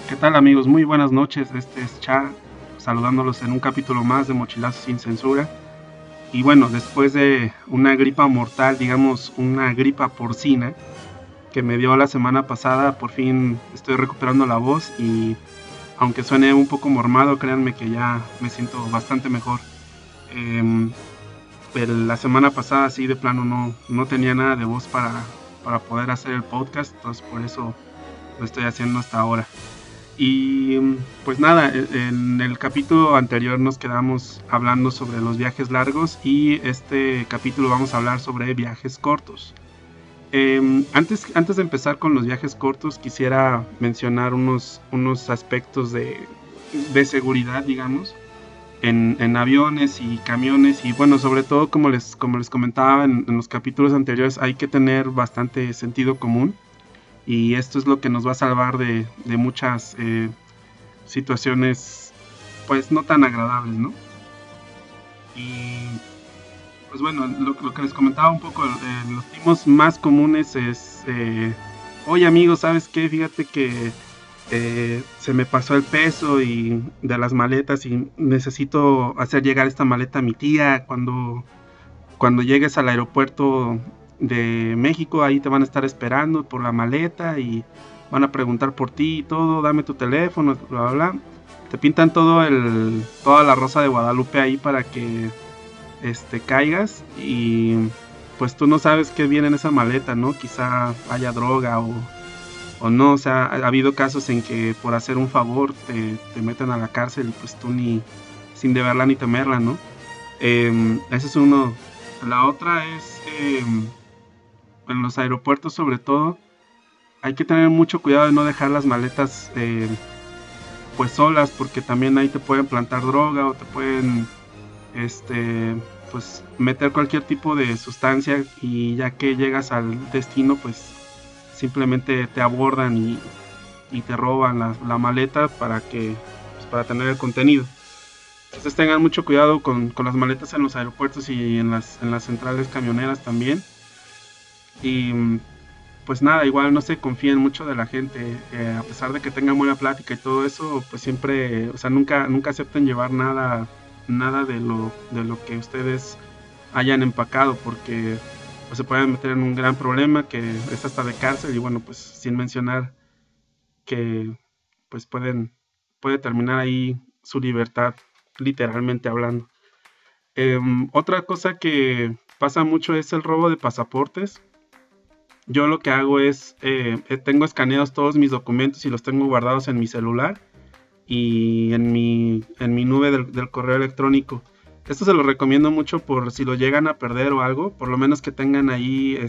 ¿Qué tal, amigos? Muy buenas noches. Este es Cha, saludándolos en un capítulo más de Mochilazo sin Censura. Y bueno, después de una gripa mortal, digamos una gripa porcina que me dio la semana pasada, por fin estoy recuperando la voz y aunque suene un poco mormado, créanme que ya me siento bastante mejor. Em, la semana pasada sí de plano no tenía nada de voz para poder hacer el podcast, entonces por eso lo estoy haciendo hasta ahora. Y pues nada, en el capítulo anterior nos quedamos hablando sobre los viajes largos y este capítulo vamos a hablar sobre viajes cortos. Antes de empezar con los viajes cortos, quisiera mencionar unos aspectos de seguridad, digamos, en aviones y camiones. Y bueno, sobre todo, como les comentaba en los capítulos anteriores, hay que tener bastante sentido común. Y esto es lo que nos va a salvar de muchas situaciones pues no tan agradables, ¿no? Y pues bueno, lo que les comentaba un poco, los timos más comunes es, oye amigo, ¿sabes qué? Fíjate que se me pasó el peso y de las maletas y necesito hacer llegar esta maleta a mi tía. Cuando llegues al aeropuerto de México, ahí te van a estar esperando por la maleta y van a preguntar por ti y todo, dame tu teléfono, bla, bla, bla. Te pintan toda la rosa de Guadalupe ahí para que caigas y pues tú no sabes qué viene en esa maleta, ¿no? Quizá haya droga o no, o sea, ha habido casos en que por hacer un favor te meten a la cárcel y pues tú ni sin deberla ni temerla, ¿no? Ese es uno. La otra es en los aeropuertos, sobre todo, hay que tener mucho cuidado de no dejar las maletas pues solas, porque también ahí te pueden plantar droga o te pueden pues meter cualquier tipo de sustancia, y ya que llegas al destino pues simplemente te abordan y te roban la maleta para tener el contenido. Entonces tengan mucho cuidado con las maletas en los aeropuertos y en las centrales camioneras también. Y pues nada, igual no se confíen mucho de la gente, a pesar de que tengan buena plática y todo eso, pues siempre, o sea, nunca acepten llevar nada de lo que ustedes hayan empacado, porque pues se pueden meter en un gran problema que es hasta de cárcel. Y bueno, pues sin mencionar que pues puede terminar ahí su libertad, literalmente hablando. Otra cosa que pasa mucho es el robo de pasaportes. Yo lo que hago es, tengo escaneados todos mis documentos y los tengo guardados en mi celular y en mi nube del correo electrónico. Esto se lo recomiendo mucho por si lo llegan a perder o algo, por lo menos que tengan ahí,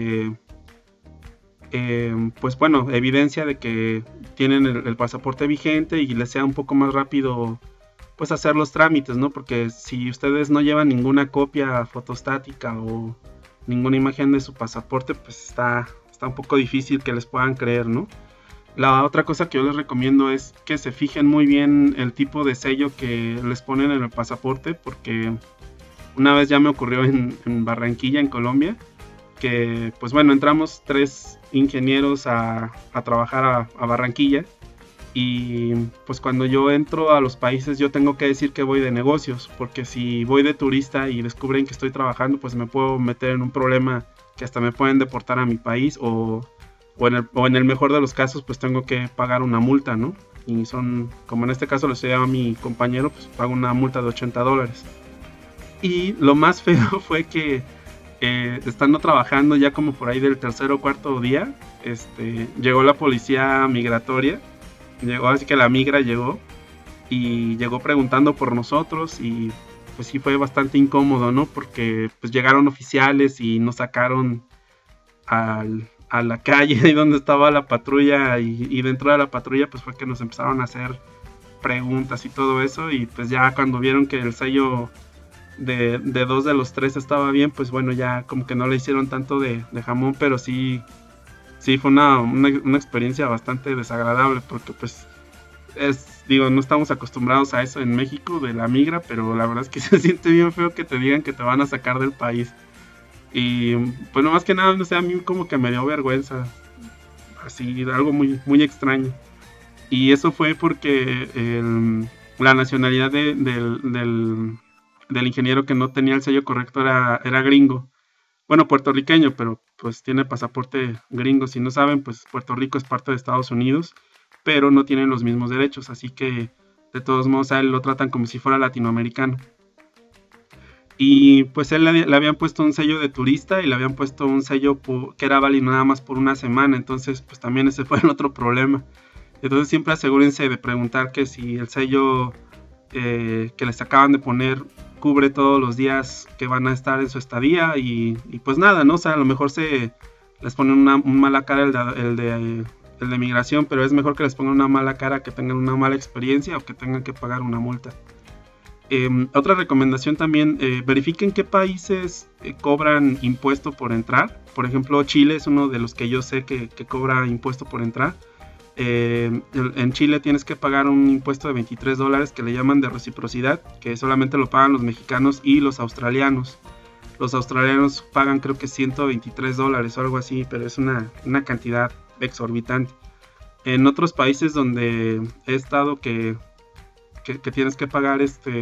pues bueno, evidencia de que tienen el pasaporte vigente y les sea un poco más rápido pues hacer los trámites, ¿no? Porque si ustedes no llevan ninguna copia fotostática o ninguna imagen de su pasaporte, pues está un poco difícil que les puedan creer, ¿no? La otra cosa que yo les recomiendo es que se fijen muy bien el tipo de sello que les ponen en el pasaporte, porque una vez ya me ocurrió en Barranquilla, en Colombia, que pues bueno, entramos 3 ingenieros a trabajar a Barranquilla. Y pues cuando yo entro a los países yo tengo que decir que voy de negocios, porque si voy de turista y descubren que estoy trabajando, pues me puedo meter en un problema que hasta me pueden deportar a mi país, o en el mejor de los casos pues tengo que pagar una multa, ¿no? Y son, como en este caso lo estoy a mi compañero, pues pago una multa de $80. Y lo más feo fue que estando trabajando ya como por ahí del tercer o cuarto día, llegó la policía migratoria. Llegó, así que la migra llegó y llegó preguntando por nosotros, y pues sí fue bastante incómodo, ¿no? Porque pues llegaron oficiales y nos sacaron a la calle ahí donde estaba la patrulla, y dentro de la patrulla pues fue que nos empezaron a hacer preguntas y todo eso. Y pues ya cuando vieron que el sello de 2 de los 3 estaba bien, pues bueno, ya como que no le hicieron tanto de jamón, pero sí fue una experiencia bastante desagradable, porque pues digo, no estamos acostumbrados a eso en México de la migra, pero la verdad es que se siente bien feo que te digan que te van a sacar del país. Y pues no, más que nada, no sé, a mí como que me dio vergüenza, así, algo muy, muy extraño. Y eso fue porque la nacionalidad del ingeniero que no tenía el sello correcto era gringo. Bueno, puertorriqueño, pero pues tiene pasaporte gringo. Si no saben, pues Puerto Rico es parte de Estados Unidos, pero no tienen los mismos derechos, así que de todos modos a él lo tratan como si fuera latinoamericano. Y pues él le habían puesto un sello de turista y le habían puesto un sello que era válido nada más por una semana, entonces pues también ese fue el otro problema. Entonces siempre asegúrense de preguntar que si el sello que les acaban de poner cubre todos los días que van a estar en su estadía y pues nada, ¿no? O sea, a lo mejor se les pone una mala cara el de migración, pero es mejor que les pongan una mala cara que tengan una mala experiencia o que tengan que pagar una multa. Otra recomendación también, verifiquen qué países cobran impuesto por entrar. Por ejemplo, Chile es uno de los que yo sé que cobra impuesto por entrar. En Chile tienes que pagar un impuesto de $23 que le llaman de reciprocidad, que solamente lo pagan los mexicanos y los australianos. Los australianos pagan creo que $123 o algo así, pero es una cantidad exorbitante. En otros países donde he estado que tienes que pagar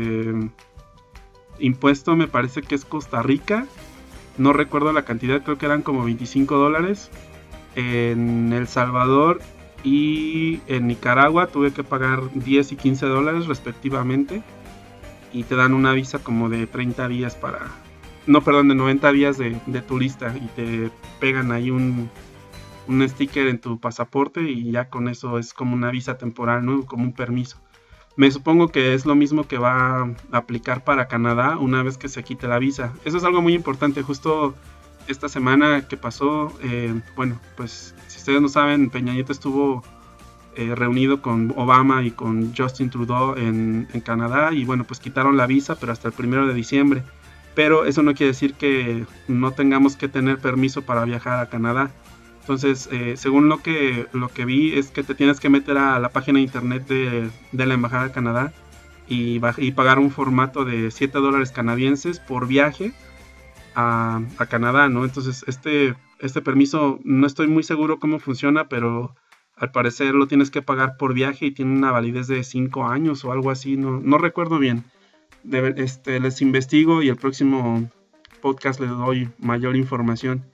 impuesto, me parece que es Costa Rica, no recuerdo la cantidad, creo que eran como $25. En El Salvador y en Nicaragua tuve que pagar $10 y $15 respectivamente, y te dan una visa como de 30 días de 90 días de turista, y te pegan ahí un sticker en tu pasaporte y ya con eso es como una visa temporal, ¿no? Como un permiso. Me supongo que es lo mismo que va a aplicar para Canadá una vez que se quite la visa. Eso es algo muy importante. Justo esta semana que pasó, bueno, pues si ustedes no saben, Peña Nieto estuvo reunido con Obama y con Justin Trudeau en Canadá, y bueno, pues quitaron la visa, pero hasta el 1 de diciembre. Pero eso no quiere decir que no tengamos que tener permiso para viajar a Canadá. Entonces, según lo que vi, es que te tienes que meter a la página de internet de la Embajada de Canadá y pagar un formato de $7 canadienses por viaje a Canadá, ¿no? Entonces, este permiso no estoy muy seguro cómo funciona, pero al parecer lo tienes que pagar por viaje y tiene una validez de 5 años o algo así, no recuerdo bien. Les investigo y el próximo podcast les doy mayor información.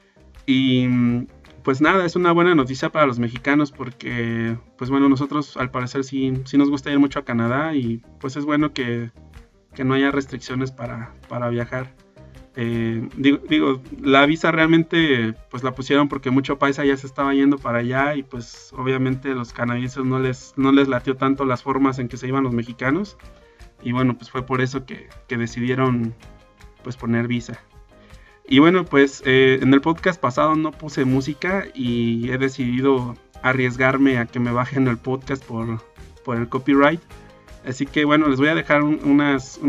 Y pues nada, es una buena noticia para los mexicanos porque, pues bueno, nosotros al parecer sí nos gusta ir mucho a Canadá, y pues es bueno que no haya restricciones para viajar. Digo, la visa realmente pues la pusieron porque mucho paisa ya se estaba yendo para allá, y pues obviamente los canadienses no les latió tanto las formas en que se iban los mexicanos, y bueno, pues fue por eso que decidieron pues poner visa. Y bueno, pues en el podcast pasado no puse música y he decidido arriesgarme a que me bajen el podcast por el copyright. Así que bueno, les voy a dejar unas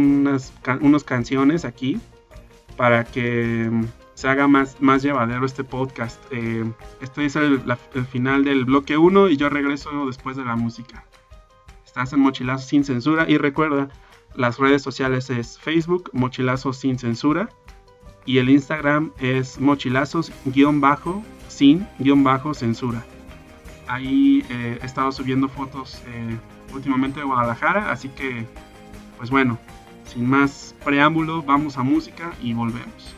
canciones aquí para que se haga más llevadero este podcast. Este es el final del bloque 1 y yo regreso después de la música. Estás en Mochilazos Sin Censura, y recuerda, las redes sociales es Facebook, Mochilazos Sin Censura, y el Instagram es mochilazos_sin_censura. Ahí he estado subiendo fotos últimamente de Guadalajara, así que pues bueno, sin más preámbulo, vamos a música y volvemos.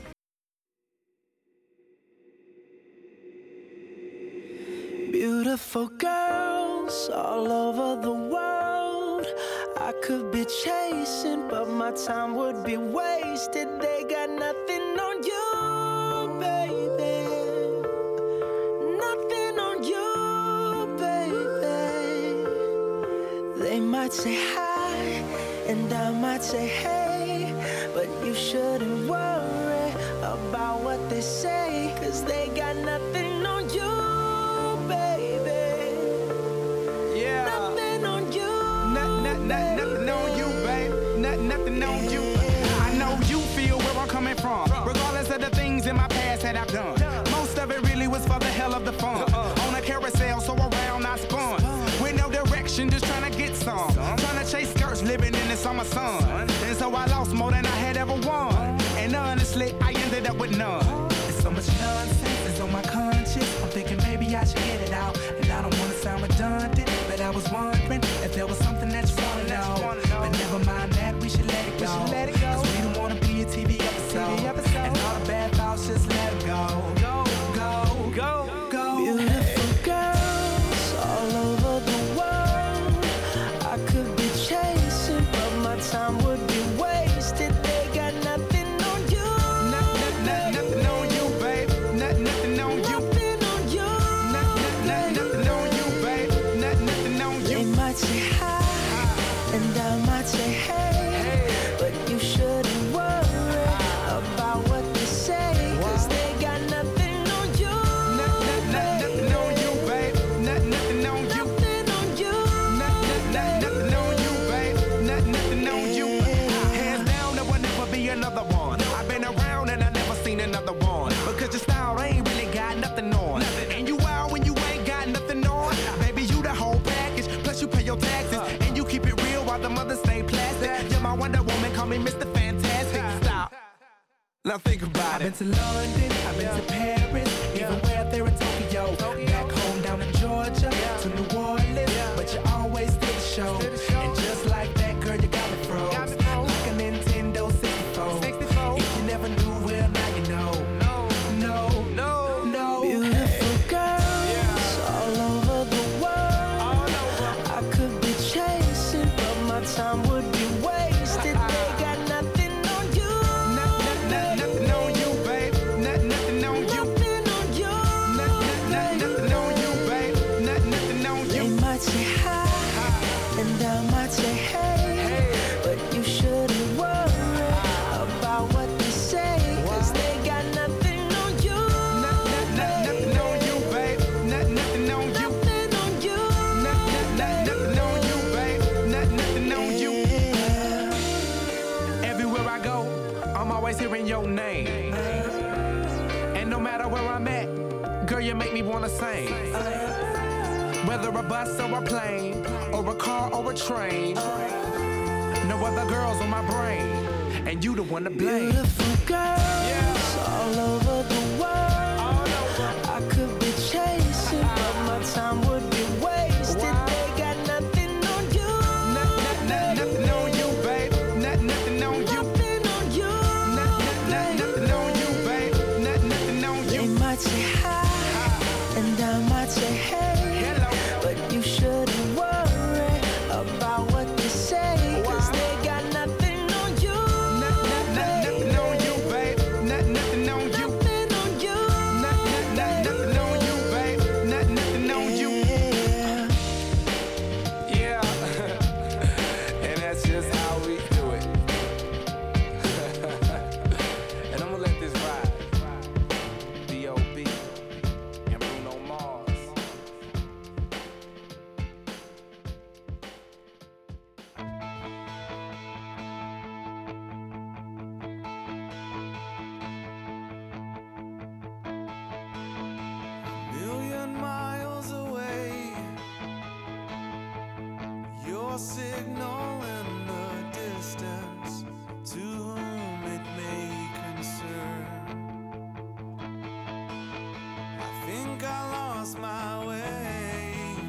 Beautiful girls all over the world, I could be chasing, but my time would be wasted. They got nothing on you, baby. Nothing on you, baby. They might say hi, and I might say hey, but you shouldn't worry about what they say, 'cause they got nothing on you. Nothing on you, babe. Nothing on you. I know you feel where I'm coming from, regardless of the things in my past that I've done. Most of it really was for the hell of the fun. On a carousel, so around I spun. With no direction, just trying to get some. Trying to chase skirts, living in the summer sun. And so I lost more than I had ever won. And honestly, I ended up with none. There's so much nonsense is on my conscience. I'm thinking maybe I should get it out. And I don't want to sound redundant. might say hey, but you shouldn't worry about what they say, 'cause they got nothing on you. Nothing on you, babe. Nothing on you. Nothing on you. Nothing on you, babe. Nothing on you. Hands down, there will never be another one. I've been around and I never seen another one. Because your style ain't really got nothing on. And you wild when you ain't got nothing on. Baby, you the whole package. Plus you pay your taxes. And you keep it real while the mothers stay plastic. You're my Wonder Woman, call me Mr. Fantastic. Stop. Now think about it. I've been to London, I've been to Paris, even where there in Tokyo. Back home down in Georgia, to New Orleans, but you always did the show. And just like that, girl, you got me froze. Like a Nintendo 64. If you never knew, well, now you know. No. Beautiful girls all over the world. I could be chasing, but my time would be wasted. They got nothing on you. Nothing on you, babe. Nothing on you. Nothing on you. Nothing on you, babe. Nothing on you. They might say hi, and I might say hey, but you shouldn't worry about what they say, 'cause they got nothing on you. Nothing on you, babe. Nothing on you. Nothing on you. Nothing on you, babe. Nothing on you. Everywhere I go, I'm always hearing your name. And no matter where I'm at, girl, you make me wanna sing. Whether a bus or a plane, or a car or a train, no other girls on my brain, and you the one to blame. Beautiful girls all over the world. I could be chasing, but my time would be wasted. They got nothing on you. Nothing on you, babe. Nothing on you. Nothing on you. Nothing on you, babe. Nothing on you. They might say hi, and I might say hey, Hello. but you shouldn't worry about what they say, 'cause they got nothing on you. Nothing on you, babe. Nothing on you. Nothing on you. Nothing on you, babe. Nothing on you. Yeah. And that's just how we do it. And I'm gonna let this ride. B.O.B. and Bruno Mars. Million miles away, your signal in the distance, to whom it may concern. I think I lost my way,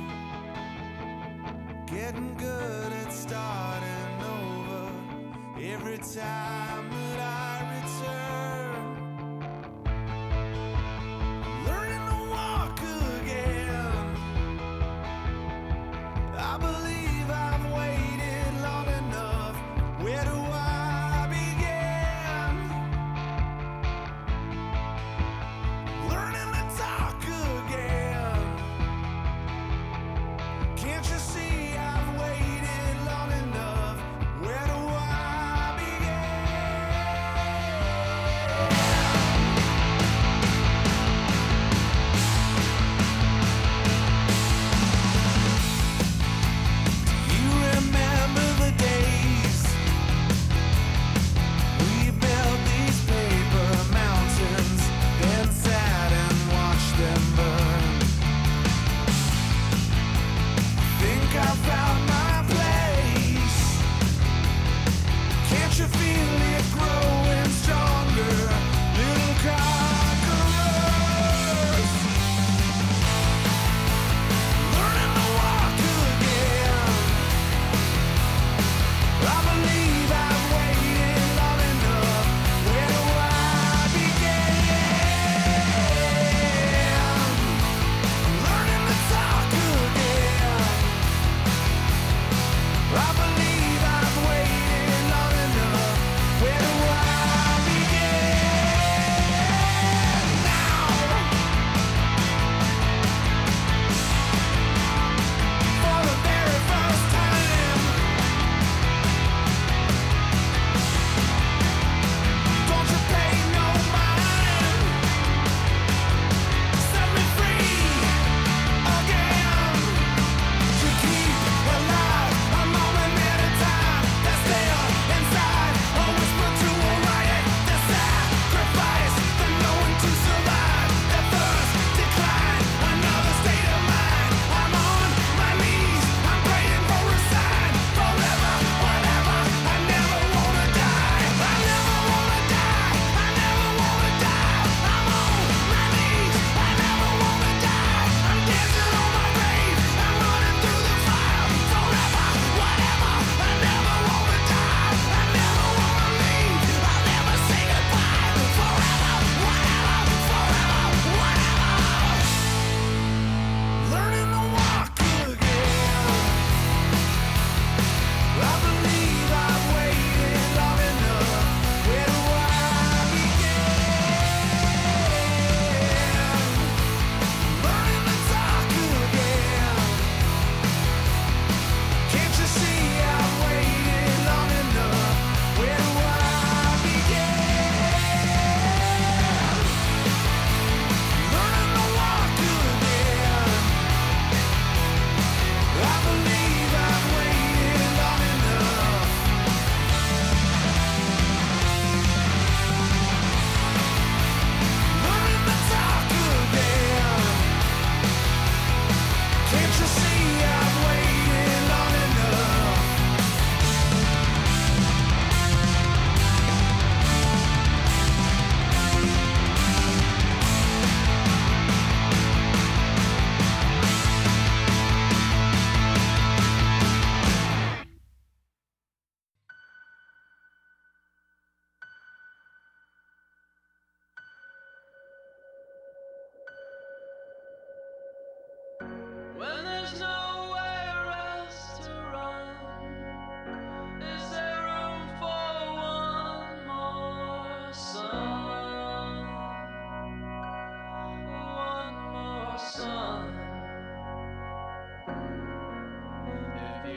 getting good at starting over every time that I return. Learning to walk again. I believe I've waited long enough. Where do I begin? Learning to talk again. Can't you see I've waited long enough? Where do I begin?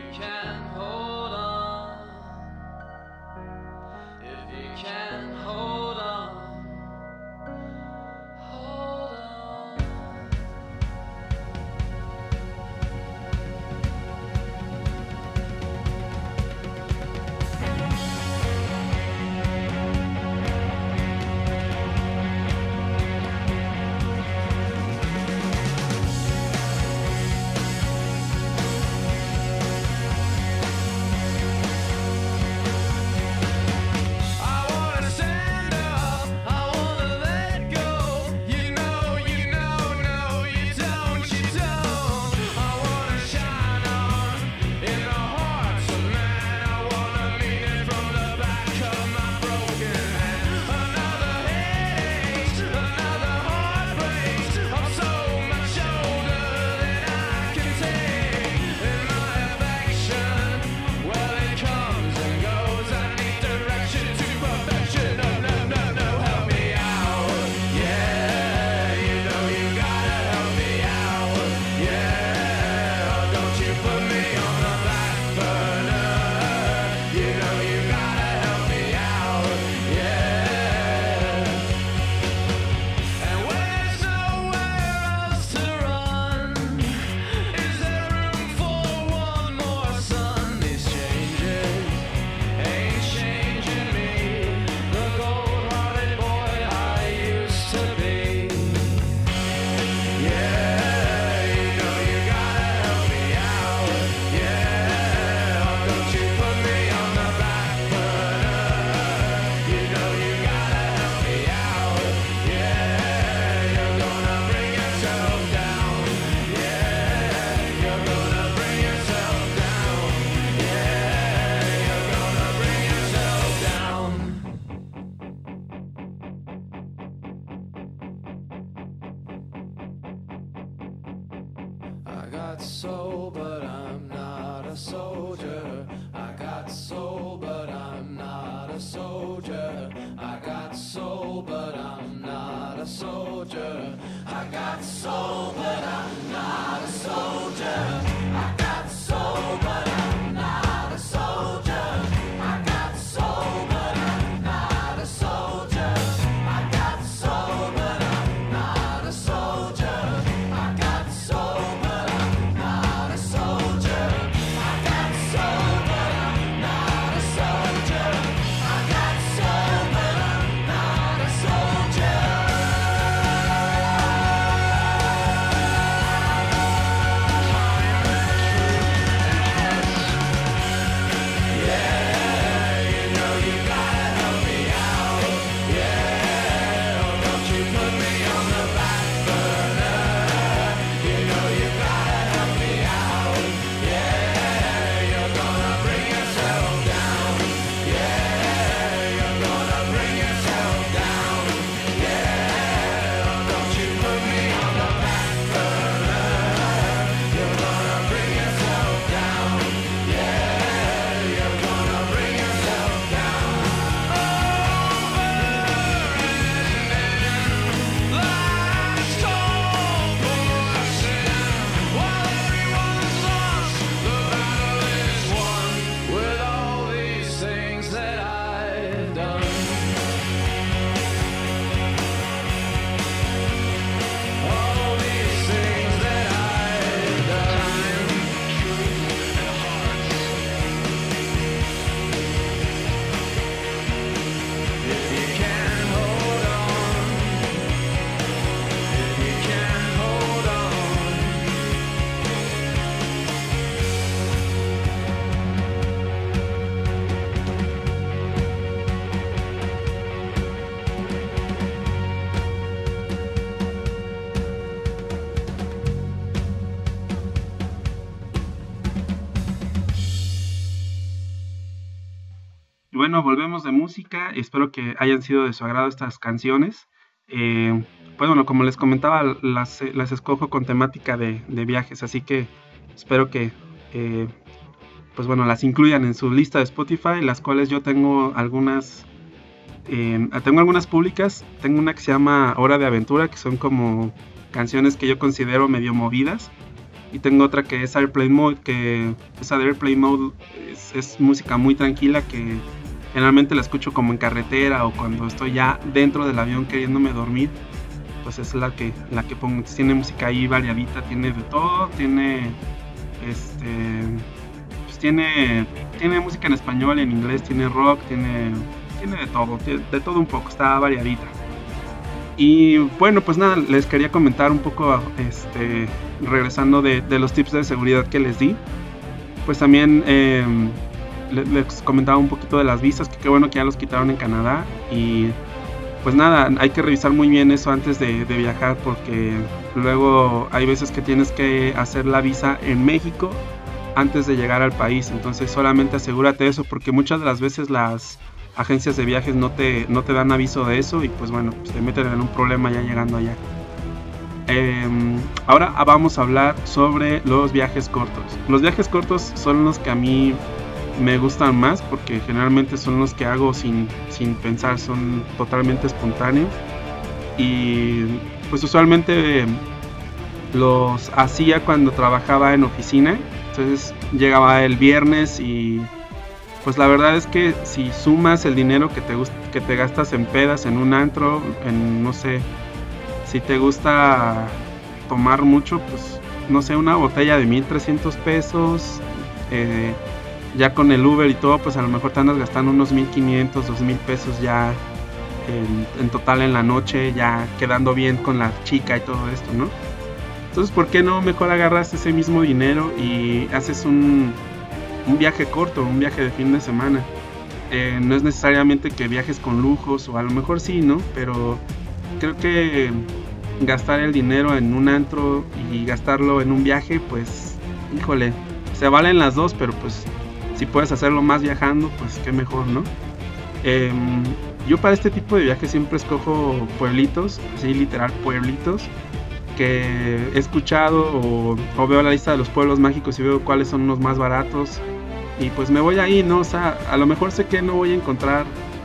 can hold on, if you can hold on, hold on. I wanna stand up, I wanna let go. You know, no, you don't, you don't. I wanna shine on in the hearts of man. I wanna mean it from the back of my broken hand. Another headache, another heartbreak. I'm so much older than I can take. In my affection, well it comes and goes. I need direction to perfection. No, help me out. Yeah, you know you gotta help me out. Yeah, don't you put me on the back burner. You know you gotta help me out. Yeah. And when there's nowhere else to run, is there room for one more sun? These changes ain't changing me, the cold-hearted boy I used to be. Yeah, you know you gotta help me out. Yeah, don't you put me on the back burner. You know you gotta help me out. Yeah, you're gonna bring yourself down. Yeah, you're gonna bring yourself down. Yeah, you're gonna bring yourself down. I got soul, but I'm not a soldier. I got soul, but I'm not a soldier. I got soul, but I'm not a soldier. I got soul, but I'm not a soldier. I got soul, but I'm not a soldier. I got soul, but I'm not a soldier. I got soul, but I'm not a soldier. I got soul, but I'm not a soldier. I got soul, but I'm not a soldier. I got soul, but I'm not a soldier. Bueno, volvemos de música. Espero que hayan sido de su agrado estas canciones. Pues bueno, como les comentaba, las escojo con temática de viajes, así que espero que pues bueno, las incluyan en su lista de Spotify, las cuales yo tengo algunas públicas. Tengo una que se llama Hora de Aventura, que son como canciones que yo considero medio movidas, Y tengo otra que es Airplane Mode, que esa de Airplane Mode es música muy tranquila que generalmente la escucho como en carretera o cuando estoy ya dentro del avión queriéndome dormir. Pues es la que pongo. Entonces, tiene música ahí variadita, tiene de todo, tiene pues tiene música en español, en inglés, tiene rock, tiene de todo un poco, está variadita. Y bueno, pues nada, les quería comentar un poco, regresando de los tips de seguridad que les di. Pues también les comentaba un poquito de las visas, que qué bueno que ya los quitaron en Canadá. Y pues nada, hay que revisar muy bien eso antes de viajar, porque luego hay veces que tienes que hacer la visa en México antes de llegar al país. Entonces solamente asegúrate de eso, porque muchas de las veces las agencias de viajes no te dan aviso de eso y pues bueno, pues te meten en un problema ya llegando allá. Ahora vamos a hablar sobre los viajes cortos. Los viajes cortos son los que a mí me gustan más, porque generalmente son los que hago sin pensar, son totalmente espontáneos. Y pues usualmente los hacía cuando trabajaba en oficina. Entonces llegaba el viernes y pues la verdad es que si sumas el dinero que te gastas en pedas, en un antro, en no sé, si te gusta tomar mucho, pues no sé, una botella de 1,300 pesos, ya con el Uber y todo, pues a lo mejor te andas gastando unos 1,500, 2,000 pesos ya en total en la noche, ya quedando bien con la chica y todo esto, ¿no? Entonces, ¿por qué no mejor agarras ese mismo dinero y haces un viaje corto, un viaje de fin de semana? No es necesariamente que viajes con lujos, o a lo mejor sí, ¿no? Pero creo que gastar el dinero en un antro y gastarlo en un viaje, pues, híjole, se valen las dos, pero pues si puedes hacerlo más viajando, pues qué mejor, ¿no? Yo para este tipo de viajes siempre escojo pueblitos, así literal pueblitos, que he escuchado o veo la lista de los pueblos mágicos y veo cuáles son los más baratos y pues me voy ahí, ¿no? O sea, a lo mejor sé que no voy a encontrar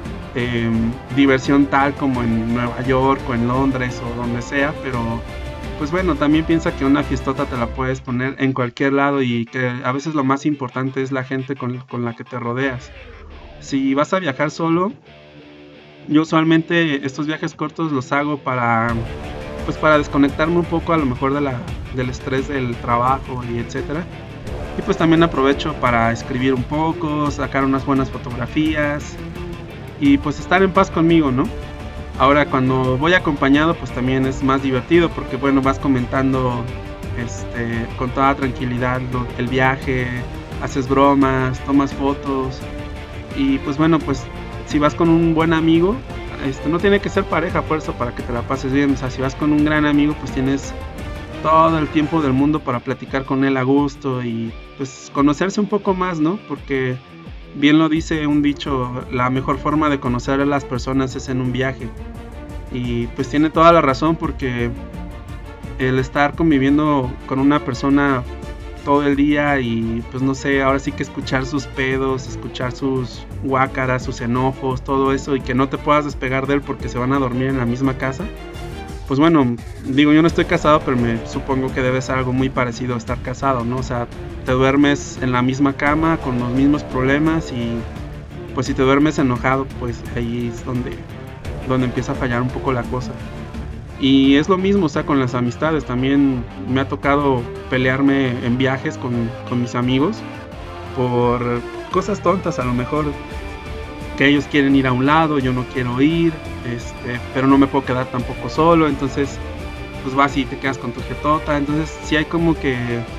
diversión tal como en Nueva York o en Londres o donde sea, pero pues bueno, también piensa que una fiestota te la puedes poner en cualquier lado y que a veces lo más importante es la gente con la que te rodeas. Si vas a viajar solo, yo usualmente estos viajes cortos los hago para desconectarme un poco a lo mejor del estrés del trabajo y etcétera. Y pues también aprovecho para escribir un poco, sacar unas buenas fotografías y pues estar en paz conmigo, ¿no? Ahora cuando voy acompañado pues también es más divertido, porque bueno, vas comentando con toda tranquilidad el viaje, haces bromas, tomas fotos y pues bueno, pues si vas con un buen amigo, no tiene que ser pareja por eso para que te la pases bien. O sea, si vas con un gran amigo, pues tienes todo el tiempo del mundo para platicar con él a gusto y pues conocerse un poco más, ¿no? Porque bien lo dice un dicho, la mejor forma de conocer a las personas es en un viaje. Y pues tiene toda la razón, porque el estar conviviendo con una persona todo el día y pues no sé, ahora sí que escuchar sus pedos, escuchar sus guácaras, sus enojos, todo eso, y que no te puedas despegar de él porque se van a dormir en la misma casa. Pues bueno, digo, yo no estoy casado, pero me supongo que debe ser algo muy parecido a estar casado, ¿no? O sea, te duermes en la misma cama con los mismos problemas y pues si te duermes enojado, pues ahí es donde empieza a fallar un poco la cosa. Y es lo mismo, o sea, con las amistades. También me ha tocado pelearme en viajes con mis amigos por cosas tontas, a lo mejor que ellos quieren ir a un lado, yo no quiero ir, pero no me puedo quedar tampoco solo, entonces pues vas y te quedas con tu jetota. Entonces sí hay como que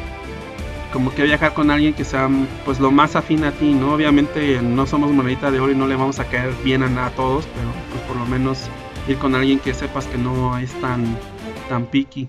viajar con alguien que sea pues lo más afín a ti, ¿no? Obviamente no somos monedita de oro y no le vamos a caer bien a todos, pero pues por lo menos ir con alguien que sepas que no es tan picky.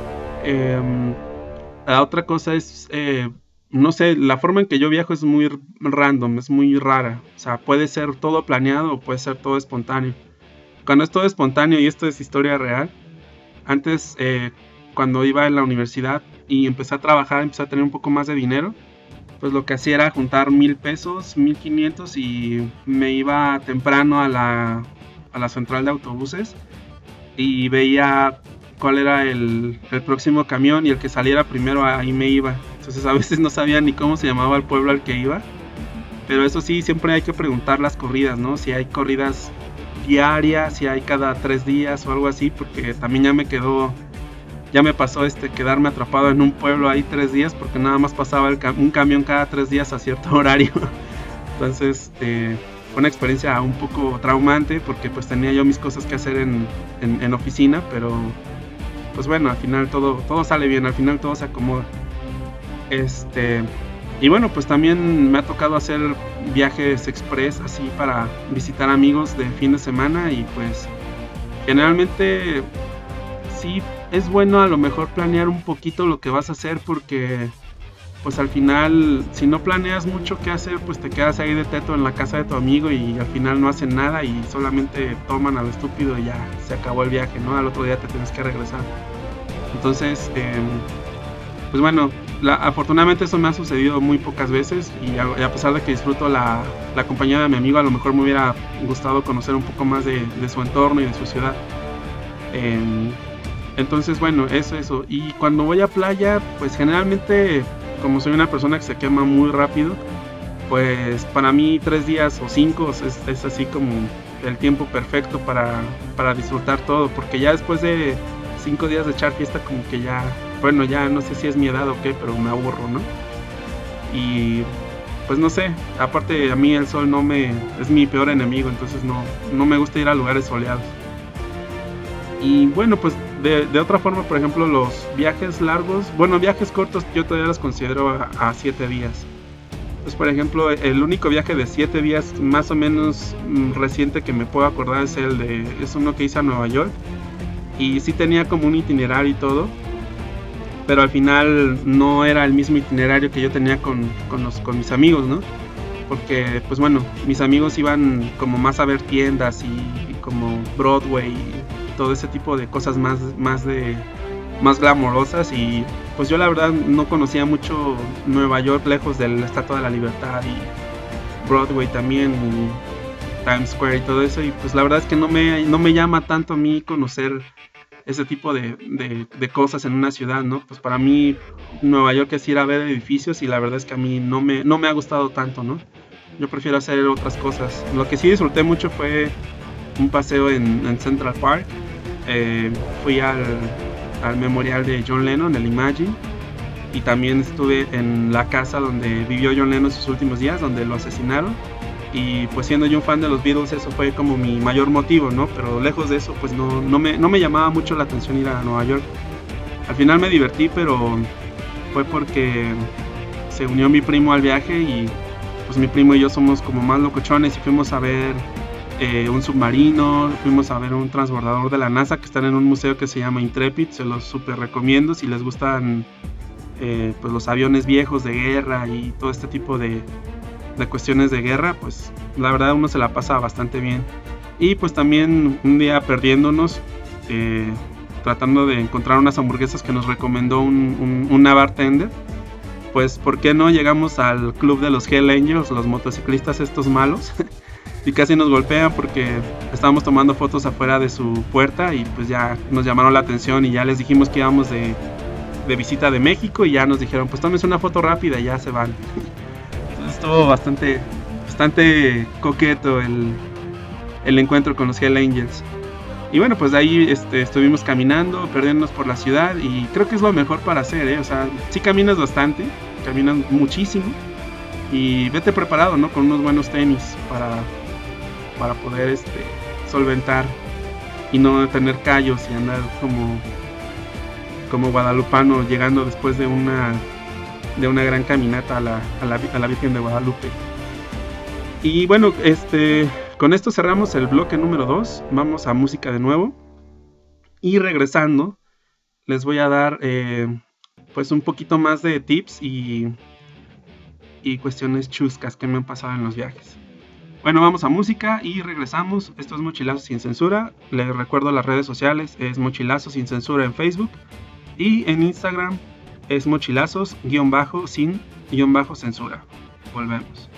La otra cosa es, no sé, la forma en que yo viajo es muy random, es muy rara. O sea, puede ser todo planeado o puede ser todo espontáneo. Cuando es todo espontáneo, y esto es historia real, antes cuando iba en la universidad y empecé a trabajar, empecé a tener un poco más de dinero, pues lo que hacía era juntar 1,000 pesos, 1,500 y me iba temprano a la central de autobuses y veía cuál era el próximo camión, y el que saliera primero ahí me iba. Entonces a veces no sabía ni cómo se llamaba el pueblo al que iba. Pero eso sí, siempre hay que preguntar las corridas, ¿no? Si hay corridas diarias, si hay cada 3 días o algo así, porque también ya me pasó quedarme atrapado en un pueblo ahí 3 días, porque nada más pasaba un camión cada 3 días a cierto horario. Entonces fue una experiencia un poco traumante, porque pues tenía yo mis cosas que hacer en oficina, pero pues bueno, al final todo sale bien, al final todo se acomoda. Y bueno, pues también me ha tocado hacer viajes express así para visitar amigos de fin de semana, y pues generalmente sí es bueno a lo mejor planear un poquito lo que vas a hacer, porque pues al final si no planeas mucho qué hacer, pues te quedas ahí de teto en la casa de tu amigo y al final no hacen nada y solamente toman a lo estúpido y ya se acabó el viaje, ¿no? Al otro día te tienes que regresar. Entonces, pues bueno, afortunadamente eso me ha sucedido muy pocas veces, y a pesar de que disfruto la compañía de mi amigo, a lo mejor me hubiera gustado conocer un poco más de su entorno y de su ciudad. Entonces bueno, eso. Y cuando voy a playa, pues generalmente, como soy una persona que se quema muy rápido, pues para mí 3 días o 5 es así como el tiempo perfecto para disfrutar todo, porque ya después de 5 días de echar fiesta, como que ya, bueno, ya no sé si es mi edad o qué, pero me aburro, ¿no? Y pues no sé, aparte a mí el sol es mi peor enemigo, entonces no me gusta ir a lugares soleados. Y bueno, pues de otra forma, por ejemplo, los viajes largos, bueno, viajes cortos yo todavía los considero a 7 días. Pues por ejemplo, el único viaje de 7 días más o menos reciente que me puedo acordar es uno que hice a Nueva York. Y sí tenía como un itinerario y todo, pero al final no era el mismo itinerario que yo tenía con mis amigos, ¿no? Porque pues bueno, mis amigos iban como más a ver tiendas y como Broadway y todo ese tipo de cosas más glamorosas, y pues yo la verdad no conocía mucho Nueva York lejos de la Estatua de la Libertad y Broadway también y Times Square y todo eso, y pues la verdad es que no me llama tanto a mí conocer ese tipo de cosas en una ciudad, ¿no? Pues para mí Nueva York es ir a ver edificios, y la verdad es que a mí no me ha gustado tanto, ¿no? Yo prefiero hacer otras cosas. Lo que sí disfruté mucho fue un paseo en Central Park. Fui al memorial de John Lennon, el Imagine, y también estuve en la casa donde vivió John Lennon sus últimos días, donde lo asesinaron. Y pues siendo yo un fan de los Beatles, eso fue como mi mayor motivo, ¿no? Pero lejos de eso, pues no me llamaba mucho la atención ir a Nueva York. Al final me divertí, pero fue porque se unió mi primo al viaje, y pues mi primo y yo somos como más locochones, y fuimos a ver un submarino, fuimos a ver un transbordador de la NASA que está en un museo que se llama Intrepid. Se los super recomiendo si les gustan pues los aviones viejos de guerra y todo este tipo de cuestiones de guerra. Pues la verdad uno se la pasa bastante bien. Y pues también un día perdiéndonos, tratando de encontrar unas hamburguesas que nos recomendó una bartender, pues por qué no llegamos al club de los Hell Angels, los motociclistas estos malos, y casi nos golpean porque estábamos tomando fotos afuera de su puerta, y pues ya nos llamaron la atención, y ya les dijimos que íbamos de visita de México, y ya nos dijeron pues tómense una foto rápida y ya se van. Estuvo bastante coqueto el encuentro con los Hell Angels. Y bueno, pues de ahí estuvimos caminando, perdiéndonos por la ciudad, y creo que es lo mejor para hacer, o sea, sí caminas bastante, caminas muchísimo, y vete preparado, ¿no? Con unos buenos tenis para poder solventar y no tener callos y andar como guadalupano llegando después de una gran caminata a la Virgen de Guadalupe. Y bueno, con esto cerramos el bloque número 2. Vamos a música de nuevo. Y regresando, les voy a dar pues un poquito más de tips y cuestiones chuscas que me han pasado en los viajes. Bueno, vamos a música y regresamos. Esto es Mochilazos Sin Censura. Les recuerdo las redes sociales. Es Mochilazos Sin Censura en Facebook. Y en Instagram es mochilazos_sin_censura. Volvemos.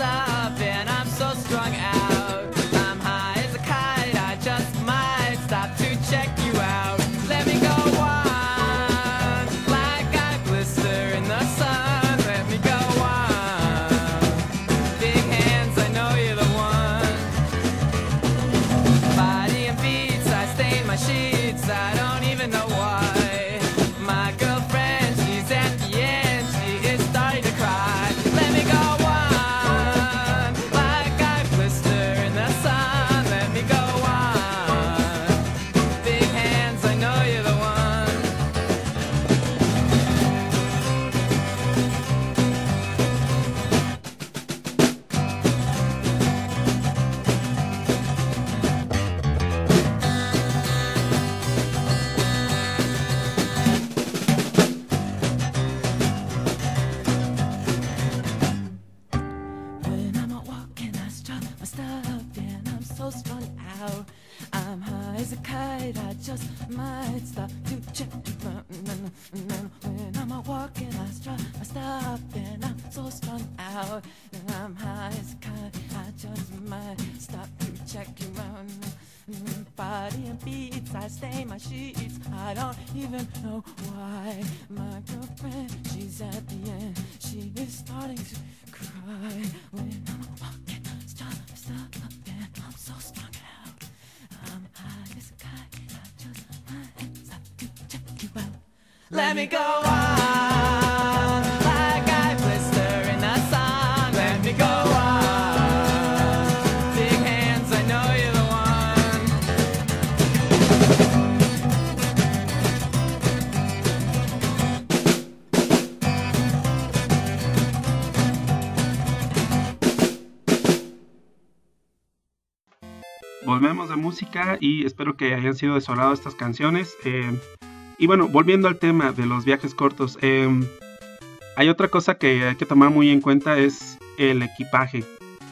stop and I'm so strung out. I'm high as a kite, I just might stop to check you out. Let me go on, like I blister in the sun. Let me go on, big hands, I know you're the one. Body and beats, I stain my sheets, I don't even know why. My girlfriend, she's at the end, she is starting to cry. Let me go on, like I blister in the sun. Let me go on, big hands, I know you're the one. When I'm out walking, I strut my stuff and I'm so strung out. I'm high as a kite, I just might stop to check you out. When I'm out walking, I strut my stuff and I'm so strung out. And I'm high as a kite, I just might stop to check you out. Body and beats, I stain my sheets, I don't even know why. My girlfriend, she's at the end, she is starting to cry. When I'm walking, stop and I'm so strung out. I'm high as a kite, I just might stop to check you out. Let me go on, like I blister in the sun. Let me go on, big hands, I know you're the one. Volvemos de música y espero que hayan sido de su agrado estas canciones. Y bueno, volviendo al tema de los viajes cortos, hay otra cosa que hay que tomar muy en cuenta, es el equipaje.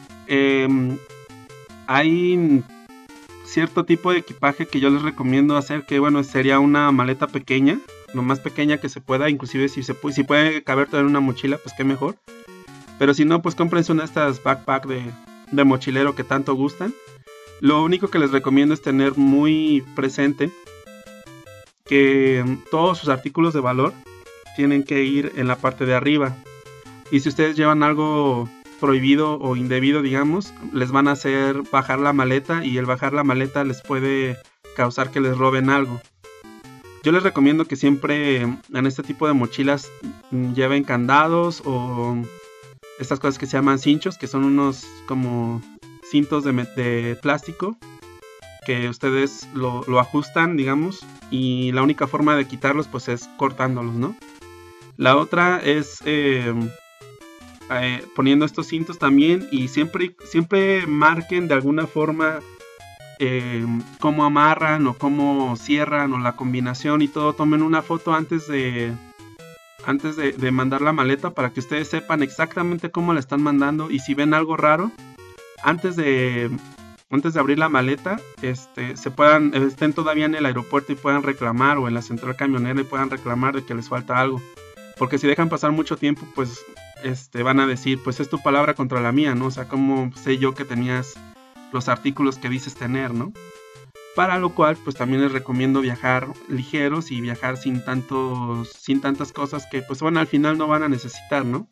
Hay cierto tipo de equipaje que yo les recomiendo hacer, que bueno, sería una maleta pequeña, lo más pequeña que se pueda, inclusive si si puede caber todo en una mochila, pues qué mejor. Pero si no, pues cómprense una de estas backpack de mochilero que tanto gustan. Lo único que les recomiendo es tener muy presente que todos sus artículos de valor tienen que ir en la parte de arriba. Y si ustedes llevan algo prohibido o indebido, digamos, les van a hacer bajar la maleta, y el bajar la maleta les puede causar que les roben algo. Yo les recomiendo que siempre en este tipo de mochilas lleven candados o estas cosas que se llaman cinchos, que son unos como cintos de plástico que ustedes lo ajustan, digamos, y la única forma de quitarlos pues es cortándolos, ¿no? La otra es poniendo estos cintos también, y siempre marquen de alguna forma cómo amarran o cómo cierran o la combinación y todo. Tomen una foto antes de mandar la maleta para que ustedes sepan exactamente cómo la están mandando, y si ven algo raro antes de abrir la maleta, estén todavía en el aeropuerto y puedan reclamar, o en la central camionera y puedan reclamar de que les falta algo, porque si dejan pasar mucho tiempo, pues van a decir, pues es tu palabra contra la mía, ¿no? O sea, ¿cómo sé yo que tenías los artículos que dices tener, ¿no? Para lo cual, pues también les recomiendo viajar ligeros y viajar sin tantas cosas que, pues bueno, al final no van a necesitar, ¿no?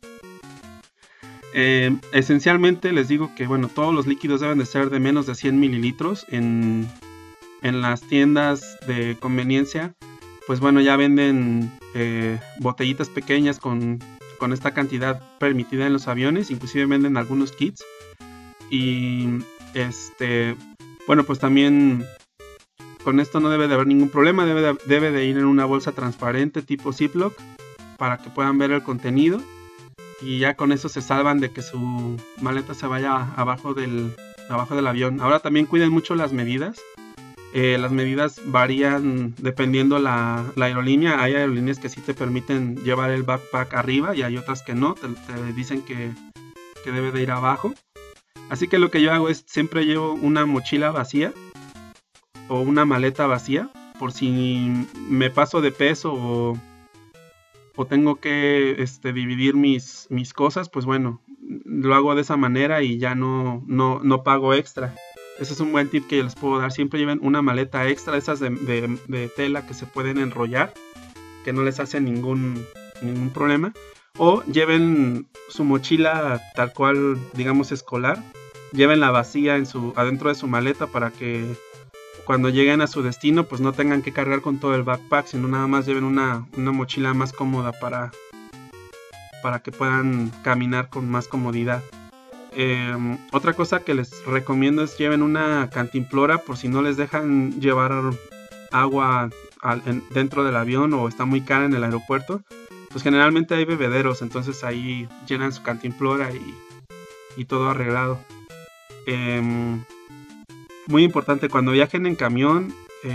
Esencialmente les digo que, bueno, todos los líquidos deben de ser de menos de 100 mililitros. En las tiendas de conveniencia, pues bueno, ya venden botellitas pequeñas con esta cantidad permitida en los aviones. Inclusive venden algunos kits. Y bueno, pues también con esto no debe de haber ningún problema. Debe de ir en una bolsa transparente tipo Ziploc para que puedan ver el contenido, y ya con eso se salvan de que su maleta se vaya abajo del avión. Ahora también cuiden mucho las medidas. Las medidas varían dependiendo la aerolínea. Hay aerolíneas que sí te permiten llevar el backpack arriba, y hay otras que no, te dicen que debe de ir abajo. Así que lo que yo hago es siempre llevo una mochila vacía o una maleta vacía, por si me paso de peso o tengo que dividir mis cosas, pues bueno, lo hago de esa manera y ya no pago extra. Ese es un buen tip que les puedo dar. Siempre lleven una maleta extra, esas de tela que se pueden enrollar, que no les hace ningún problema. O lleven su mochila tal cual, digamos, escolar. Llévenla vacía adentro de su maleta para que cuando lleguen a su destino pues no tengan que cargar con todo el backpack, sino nada más lleven una mochila más cómoda para que puedan caminar con más comodidad. Otra cosa que les recomiendo es lleven una cantimplora por si no les dejan llevar agua dentro del avión o está muy cara en el aeropuerto. Pues generalmente hay bebederos, entonces ahí llenan su cantimplora y todo arreglado. Muy importante, cuando viajen en camión,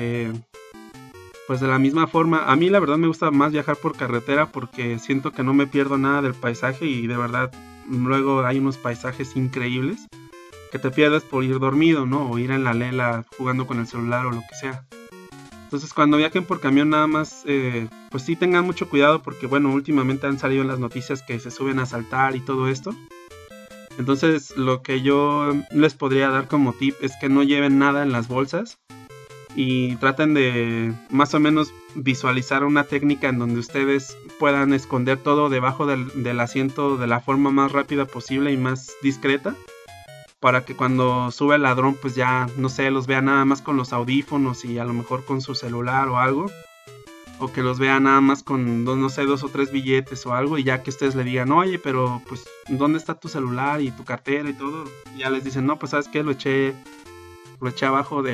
pues de la misma forma, a mí la verdad me gusta más viajar por carretera porque siento que no me pierdo nada del paisaje y de verdad luego hay unos paisajes increíbles que te pierdes por ir dormido, ¿no? O ir en la lela jugando con el celular o lo que sea. Entonces cuando viajen por camión nada más, pues sí tengan mucho cuidado porque bueno, últimamente han salido en las noticias que se suben a asaltar y todo esto. Entonces lo que yo les podría dar como tip es que no lleven nada en las bolsas y traten de más o menos visualizar una técnica en donde ustedes puedan esconder todo debajo del asiento de la forma más rápida posible y más discreta, para que cuando sube el ladrón pues ya no sé, los vea nada más con los audífonos y a lo mejor con su celular o algo, o que los vea nada más con no sé, 2 o 3 billetes o algo, y ya que ustedes le digan, oye, pero pues ¿dónde está tu celular y tu cartera y todo? Y ya les dicen, no, pues ¿sabes qué? Lo eché abajo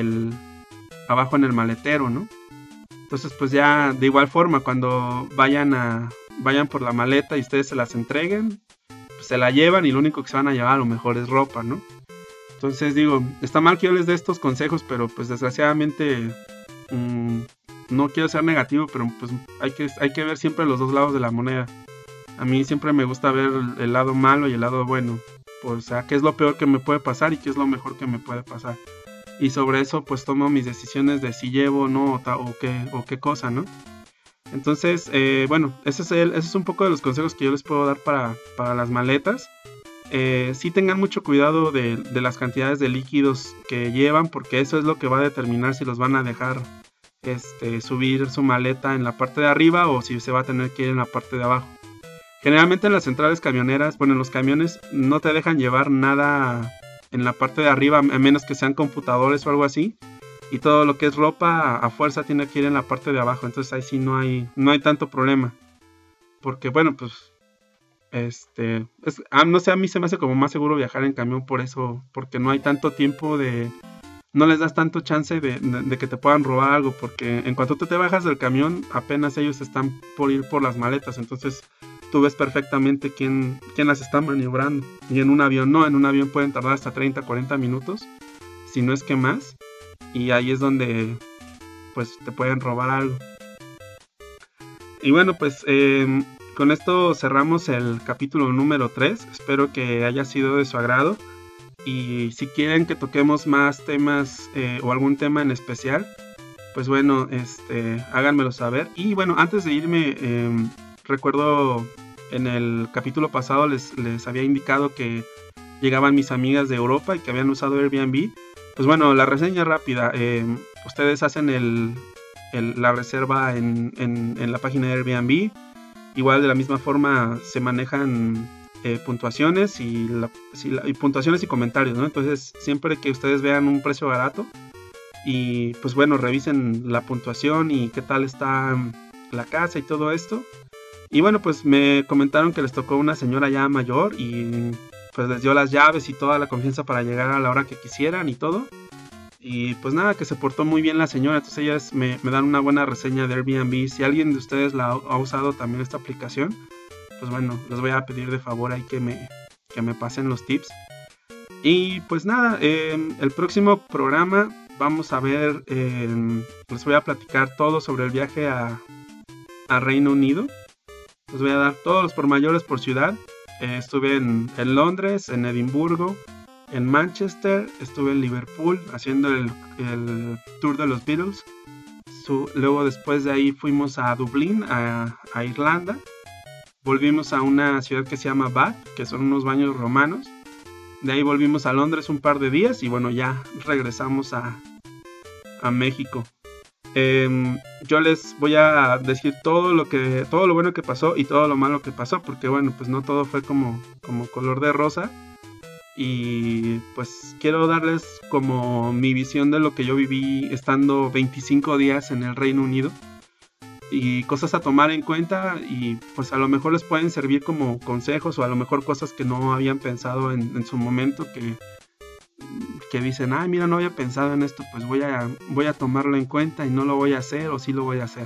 en el maletero, ¿no? Entonces pues ya de igual forma cuando vayan por la maleta y ustedes se las entreguen, pues se la llevan y lo único que se van a llevar a lo mejor es ropa, ¿no? Entonces digo, está mal que yo les dé estos consejos, pero pues desgraciadamente no quiero ser negativo, pero pues hay que ver siempre los dos lados de la moneda. A mí siempre me gusta ver el lado malo y el lado bueno, pues, o sea, qué es lo peor que me puede pasar y qué es lo mejor que me puede pasar. Y sobre eso pues tomo mis decisiones de si llevo o no o qué cosa, ¿no? Entonces, bueno, ese es un poco de los consejos que yo les puedo dar para las maletas. Sí tengan mucho cuidado de las cantidades de líquidos que llevan, porque eso es lo que va a determinar si los van a dejar subir su maleta en la parte de arriba o si se va a tener que ir en la parte de abajo. Generalmente en las centrales camioneras, bueno, en los camiones no te dejan llevar nada en la parte de arriba, a menos que sean computadores o algo así, y todo lo que es ropa a fuerza tiene que ir en la parte de abajo. Entonces ahí sí no hay tanto problema, porque bueno, pues no sé, a mí se me hace como más seguro viajar en camión por eso, porque no hay tanto tiempo no les das tanto chance de que te puedan robar algo, porque en cuanto tú te bajas del camión apenas ellos están por ir por las maletas, entonces tú ves perfectamente quién las está maniobrando. Y en un avión no, en un avión pueden tardar hasta 30, 40 minutos, si no es que más, y ahí es donde pues te pueden robar algo. Y bueno, pues con esto cerramos el capítulo número 3, espero que haya sido de su agrado, y si quieren que toquemos más temas o algún tema en especial, pues bueno, háganmelo saber. Y bueno, antes de irme, recuerdo en el capítulo pasado les había indicado que llegaban mis amigas de Europa y que habían usado Airbnb. Pues bueno, la reseña rápida. Ustedes hacen la reserva en la página de Airbnb. Igual de la misma forma se manejan puntuaciones y puntuaciones y comentarios, ¿no? Entonces siempre que ustedes vean un precio barato y pues bueno, revisen la puntuación y qué tal está la casa y todo esto. Y bueno, pues me comentaron que les tocó una señora ya mayor y pues les dio las llaves y toda la confianza para llegar a la hora que quisieran y todo. Y pues nada, que se portó muy bien la señora. Entonces ellas me dan una buena reseña de Airbnb. Si alguien de ustedes ha usado también esta aplicación, pues bueno, les voy a pedir de favor ahí que me pasen los tips. Y pues nada, el próximo programa vamos a ver, les voy a platicar todo sobre el viaje a Reino Unido. Les voy a dar todos los pormenores por ciudad. Estuve en Londres, en Edimburgo, en Manchester, estuve en Liverpool haciendo el tour de los Beatles. Luego después de ahí fuimos a Dublín, a Irlanda. volvimos a una ciudad que se llama Bath, que son unos baños romanos. De ahí volvimos a Londres un par de días y bueno, ya regresamos a México. Yo les voy a decir todo lo bueno que pasó y todo lo malo que pasó, porque bueno, pues no todo fue como color de rosa. Y pues quiero darles como mi visión de lo que yo viví estando 25 días en el Reino Unido. Y cosas a tomar en cuenta y pues a lo mejor les pueden servir como consejos o a lo mejor cosas que no habían pensado en su momento que dicen, ay mira, no había pensado en esto, pues voy a tomarlo en cuenta y no lo voy a hacer o sí lo voy a hacer.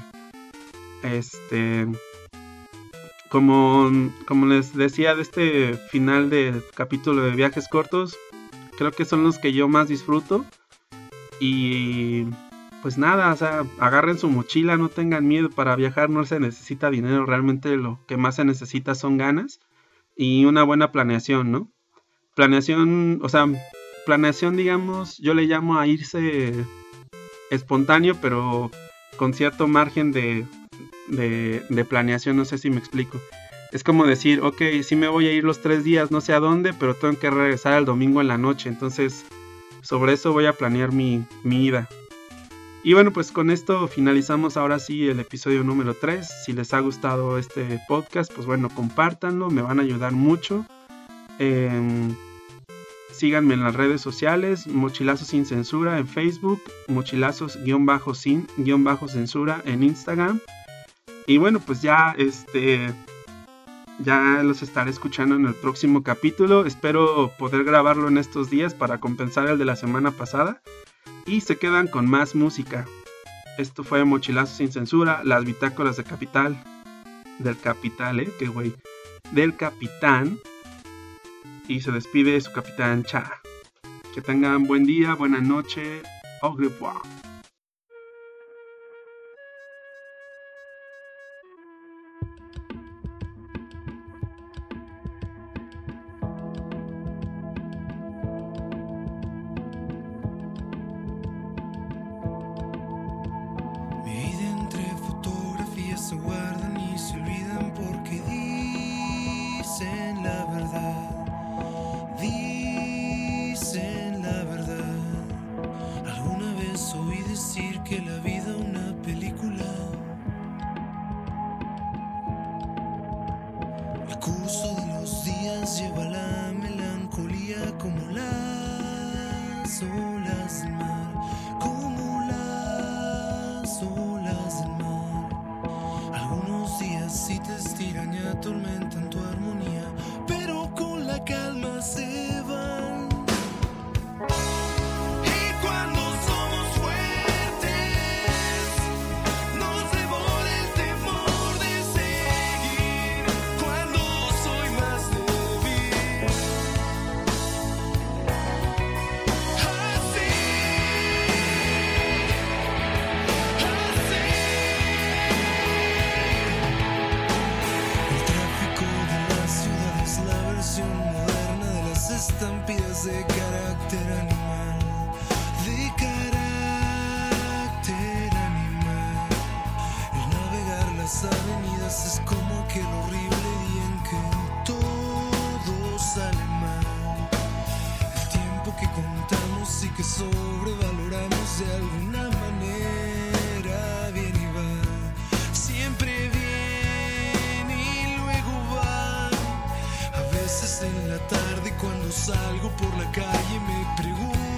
Como les decía de este final de capítulo de viajes cortos, creo que son los que yo más disfruto y pues nada, o sea, agarren su mochila, no tengan miedo. Para viajar no se necesita dinero, realmente lo que más se necesita son ganas y una buena planeación, ¿no? Planeación, digamos, yo le llamo a irse espontáneo, pero con cierto margen de planeación, no sé si me explico. Es como decir, ok, sí me voy a ir los 3 días, no sé a dónde, pero tengo que regresar el domingo en la noche, entonces sobre eso voy a planear mi ida. Y bueno, pues con esto finalizamos ahora sí el episodio número 3. Si les ha gustado este podcast, pues bueno, compártanlo, me van a ayudar mucho. Síganme en las redes sociales, Mochilazos Sin Censura en Facebook, Mochilazos-Sin-Censura en Instagram. Y bueno, pues ya los estaré escuchando en el próximo capítulo. Espero poder grabarlo en estos días para compensar el de la semana pasada. Y se quedan con más música. Esto fue Mochilazos Sin Censura, las bitácoras del Capitán. Y se despide su capitán Cha. Que tengan buen día, buena noche. Au revoir. Se guardan y se olvidan porque dicen la verdad, dicen la verdad. Alguna vez oí decir que la vida una película. El curso de los días lleva la melancolía como las olas del mar, como las olas del mar. Algunos días sí te estiran y atormentan tu armonía, pero con la calma se van. Y cuando somos fuertes, nos devora el temor de seguir. Cuando soy más débil, así. La versión moderna de las estampidas de carácter animal, de carácter animal. El navegar las avenidas es como aquel horrible día en que todo sale mal. El tiempo que contamos y que sobrevaloramos de alguna manera viene y va, siempre viene y luego va. A veces en la tarde cuando salgo por la calle me pregunto